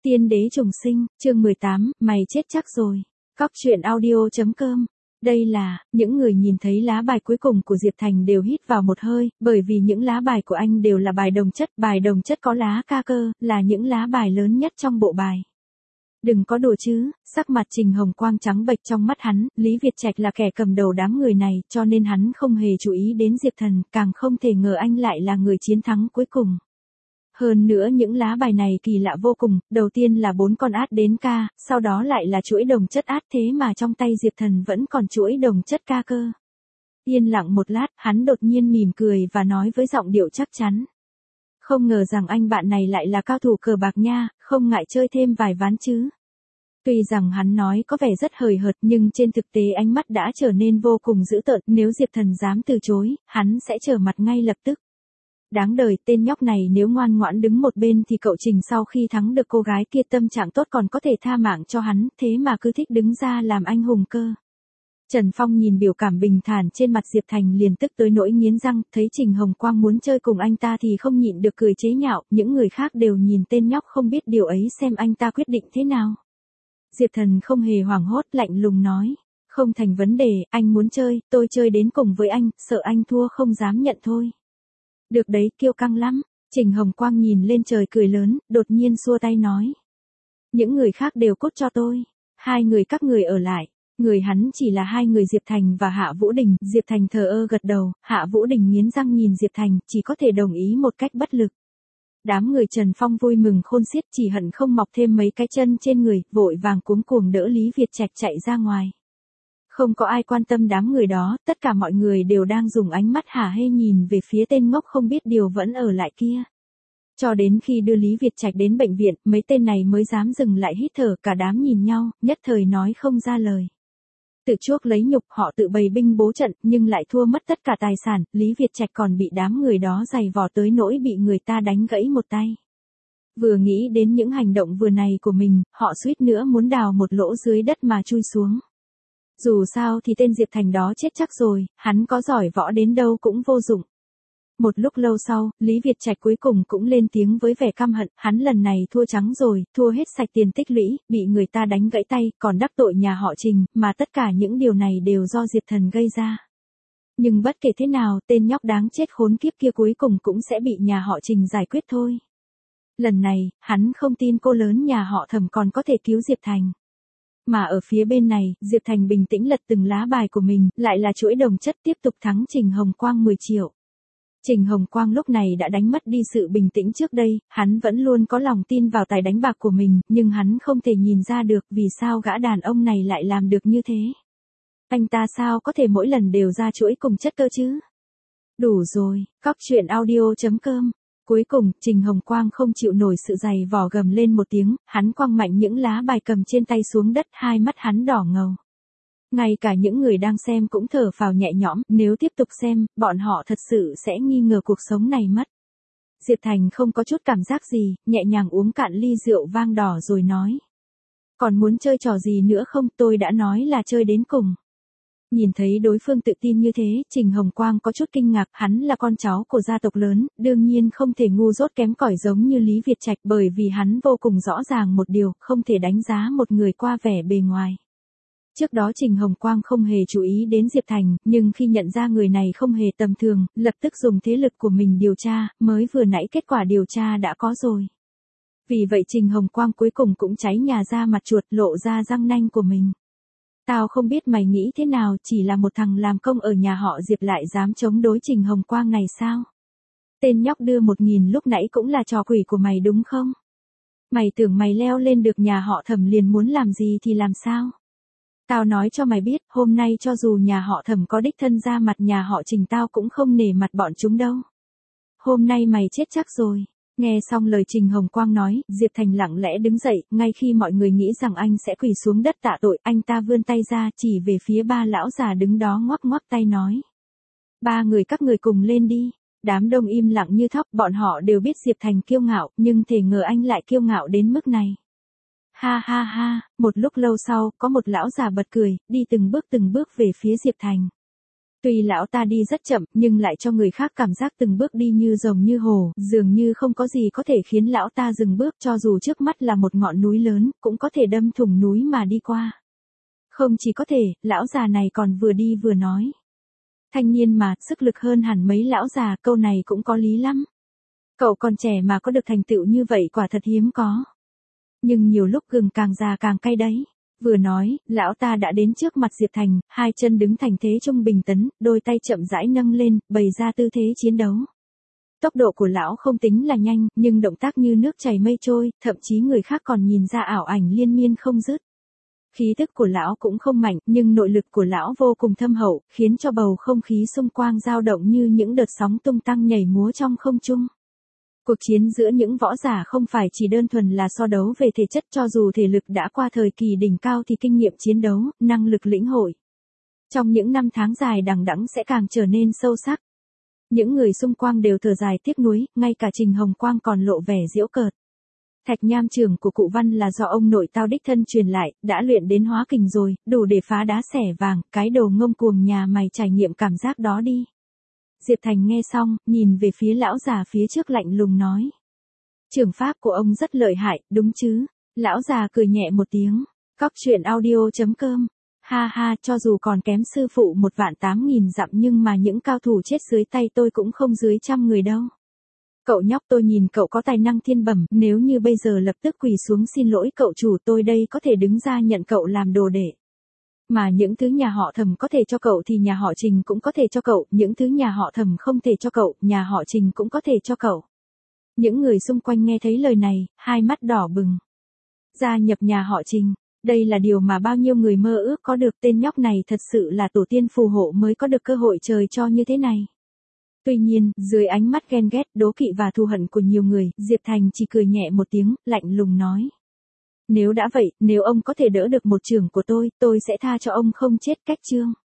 Tiên đế trùng sinh, chương 18, mày chết chắc rồi. Cóc truyện audio.com. Đây là, những người nhìn thấy lá bài cuối cùng của Diệp Thành đều hít vào một hơi, bởi vì những lá bài của anh đều là bài đồng chất có lá ca cơ, là những lá bài lớn nhất trong bộ bài. Đừng có đùa chứ, sắc mặt Trình Hồng Quang trắng bệch trong mắt hắn, Lý Việt Trạch là kẻ cầm đầu đám người này, cho nên hắn không hề chú ý đến Diệp Thần, càng không thể ngờ anh lại là người chiến thắng cuối cùng. Hơn nữa những lá bài này kỳ lạ vô cùng, đầu tiên là 4 con át đến ca, sau đó lại là chuỗi đồng chất át, thế mà trong tay Diệp Thần vẫn còn chuỗi đồng chất ca cơ. Yên lặng một lát, hắn đột nhiên mỉm cười và nói với giọng điệu chắc chắn. Không ngờ rằng anh bạn này lại là cao thủ cờ bạc nha, không ngại chơi thêm vài ván chứ. Tuy rằng hắn nói có vẻ rất hời hợt nhưng trên thực tế ánh mắt đã trở nên vô cùng dữ tợn, nếu Diệp Thần dám từ chối, hắn sẽ trở mặt ngay lập tức. Đáng đời, tên nhóc này nếu ngoan ngoãn đứng một bên thì cậu Trình sau khi thắng được cô gái kia tâm trạng tốt còn có thể tha mạng cho hắn, thế mà cứ thích đứng ra làm anh hùng cơ. Trần Phong nhìn biểu cảm bình thản trên mặt Diệp Thành liền tức tới nỗi nghiến răng, thấy Trình Hồng Quang muốn chơi cùng anh ta thì không nhịn được cười chế nhạo, những người khác đều nhìn tên nhóc không biết điều ấy xem anh ta quyết định thế nào. Diệp Thần không hề hoảng hốt, lạnh lùng nói, không thành vấn đề, anh muốn chơi, tôi chơi đến cùng với anh, sợ anh thua không dám nhận thôi. Được đấy, kiêu căng lắm. Trình Hồng Quang nhìn lên trời cười lớn, đột nhiên xua tay nói. Những người khác đều cút cho tôi. 2 người các người ở lại. Người hắn chỉ là 2 người Diệp Thành và Hạ Vũ Đình. Diệp Thành thờ ơ gật đầu, Hạ Vũ Đình nghiến răng nhìn Diệp Thành, chỉ có thể đồng ý một cách bất lực. Đám người Trần Phong vui mừng khôn xiết, chỉ hận không mọc thêm mấy cái chân trên người, vội vàng cuống cuồng đỡ Lý Việt Trạch chạy ra ngoài. Không có ai quan tâm đám người đó, tất cả mọi người đều đang dùng ánh mắt hả hê nhìn về phía tên ngốc không biết điều vẫn ở lại kia. Cho đến khi đưa Lý Việt Trạch đến bệnh viện, mấy tên này mới dám dừng lại hít thở, cả đám nhìn nhau, nhất thời nói không ra lời. Tự chuốc lấy nhục, họ tự bày binh bố trận, nhưng lại thua mất tất cả tài sản, Lý Việt Trạch còn bị đám người đó giày vò tới nỗi bị người ta đánh gãy một tay. Vừa nghĩ đến những hành động vừa này của mình, họ suýt nữa muốn đào một lỗ dưới đất mà chui xuống. Dù sao thì tên Diệp Thành đó chết chắc rồi, hắn có giỏi võ đến đâu cũng vô dụng. Một lúc lâu sau, Lý Việt Trạch cuối cùng cũng lên tiếng với vẻ căm hận, hắn lần này thua trắng rồi, thua hết sạch tiền tích lũy, bị người ta đánh gãy tay, còn đắc tội nhà họ Trình, mà tất cả những điều này đều do Diệp Thần gây ra. Nhưng bất kể thế nào, tên nhóc đáng chết khốn kiếp kia cuối cùng cũng sẽ bị nhà họ Trình giải quyết thôi. Lần này, hắn không tin cô lớn nhà họ Thẩm còn có thể cứu Diệp Thành. Mà ở phía bên này, Diệp Thành bình tĩnh lật từng lá bài của mình, lại là chuỗi đồng chất tiếp tục thắng Trình Hồng Quang 10 triệu. Trình Hồng Quang lúc này đã đánh mất đi sự bình tĩnh trước đây, hắn vẫn luôn có lòng tin vào tài đánh bạc của mình, nhưng hắn không thể nhìn ra được vì sao gã đàn ông này lại làm được như thế. Anh ta sao có thể mỗi lần đều ra chuỗi cùng chất cơ chứ? Đủ rồi, cóc truyện audio.com. Cuối cùng, Trình Hồng Quang không chịu nổi sự giày vò gầm lên một tiếng, hắn quăng mạnh những lá bài cầm trên tay xuống đất, hai mắt hắn đỏ ngầu. Ngay cả những người đang xem cũng thở phào nhẹ nhõm, nếu tiếp tục xem, bọn họ thật sự sẽ nghi ngờ cuộc sống này mất. Diệp Thành không có chút cảm giác gì, nhẹ nhàng uống cạn ly rượu vang đỏ rồi nói. Còn muốn chơi trò gì nữa không, tôi đã nói là chơi đến cùng. Nhìn thấy đối phương tự tin như thế, Trình Hồng Quang có chút kinh ngạc, hắn là con cháu của gia tộc lớn, đương nhiên không thể ngu dốt kém cỏi giống như Lý Việt Trạch, bởi vì hắn vô cùng rõ ràng một điều, không thể đánh giá một người qua vẻ bề ngoài. Trước đó Trình Hồng Quang không hề chú ý đến Diệp Thành, nhưng khi nhận ra người này không hề tầm thường, lập tức dùng thế lực của mình điều tra, mới vừa nãy kết quả điều tra đã có rồi. Vì vậy Trình Hồng Quang cuối cùng cũng cháy nhà ra mặt chuột, lộ ra răng nanh của mình. Tao không biết mày nghĩ thế nào, chỉ là một thằng làm công ở nhà họ Diệp lại dám chống đối Trình Hồng Quang này sao? Tên nhóc đưa 1.000 lúc nãy cũng là trò quỷ của mày đúng không? Mày tưởng mày leo lên được nhà họ Thẩm liền muốn làm gì thì làm sao? Tao nói cho mày biết, hôm nay cho dù nhà họ Thẩm có đích thân ra mặt nhà họ Trình tao cũng không nể mặt bọn chúng đâu. Hôm nay mày chết chắc rồi. Nghe xong lời Trình Hồng Quang nói, Diệp Thành lặng lẽ đứng dậy, ngay khi mọi người nghĩ rằng anh sẽ quỳ xuống đất tạ tội, anh ta vươn tay ra, chỉ về phía 3 lão già đứng đó ngoắc ngoắc tay nói. 3 người các người cùng lên đi. Đám đông im lặng như thóc, bọn họ đều biết Diệp Thành kiêu ngạo, nhưng thể ngờ anh lại kiêu ngạo đến mức này. Ha ha ha, một lúc lâu sau, có một lão già bật cười, đi từng bước về phía Diệp Thành. Tuy lão ta đi rất chậm, nhưng lại cho người khác cảm giác từng bước đi như rồng như hổ, dường như không có gì có thể khiến lão ta dừng bước, cho dù trước mắt là một ngọn núi lớn, cũng có thể đâm thủng núi mà đi qua. Không chỉ có thể, lão già này còn vừa đi vừa nói. Thanh niên mà, sức lực hơn hẳn mấy lão già, câu này cũng có lý lắm. Cậu còn trẻ mà có được thành tựu như vậy quả thật hiếm có. Nhưng nhiều lúc gừng càng già càng cay đấy. Vừa nói, lão ta đã đến trước mặt Diệp Thành, hai chân đứng thành thế trung bình tấn, đôi tay chậm rãi nâng lên, bày ra tư thế chiến đấu. Tốc độ của lão không tính là nhanh, nhưng động tác như nước chảy mây trôi, thậm chí người khác còn nhìn ra ảo ảnh liên miên không dứt. Khí tức của lão cũng không mạnh, nhưng nội lực của lão vô cùng thâm hậu, khiến cho bầu không khí xung quanh dao động như những đợt sóng tung tăng nhảy múa trong không trung. Cuộc chiến giữa những võ giả không phải chỉ đơn thuần là so đấu về thể chất, cho dù thể lực đã qua thời kỳ đỉnh cao thì kinh nghiệm chiến đấu, năng lực lĩnh hội. Trong những năm tháng dài đằng đẵng sẽ càng trở nên sâu sắc. Những người xung quanh đều thở dài tiếc nuối, ngay cả Trình Hồng Quang còn lộ vẻ giễu cợt. Thạch nham trưởng của cụ Văn là do ông nội tao đích thân truyền lại, đã luyện đến hóa kình rồi, đủ để phá đá xẻ vàng, cái đồ ngông cuồng nhà mày trải nghiệm cảm giác đó đi. Diệp Thành nghe xong, nhìn về phía lão già phía trước lạnh lùng nói. Trưởng pháp của ông rất lợi hại, đúng chứ? Lão già cười nhẹ một tiếng. Cóc truyện audio.com. Ha ha, cho dù còn kém sư phụ 1.800.000 dặm nhưng mà những cao thủ chết dưới tay tôi cũng không dưới 100 người đâu. Cậu nhóc, tôi nhìn cậu có tài năng thiên bẩm, nếu như bây giờ lập tức quỳ xuống xin lỗi cậu chủ, tôi đây có thể đứng ra nhận cậu làm đồ đệ. Mà những thứ nhà họ Thẩm có thể cho cậu thì nhà họ Trình cũng có thể cho cậu, những thứ nhà họ Thẩm không thể cho cậu, nhà họ Trình cũng có thể cho cậu. Những người xung quanh nghe thấy lời này, hai mắt đỏ bừng. Gia nhập nhà họ Trình, đây là điều mà bao nhiêu người mơ ước có được, tên nhóc này thật sự là tổ tiên phù hộ mới có được cơ hội trời cho như thế này. Tuy nhiên, dưới ánh mắt ghen ghét, đố kỵ và thù hận của nhiều người, Diệp Thành chỉ cười nhẹ một tiếng, lạnh lùng nói. Nếu đã vậy, nếu ông có thể đỡ được một chưởng của tôi sẽ tha cho ông không chết cách chương.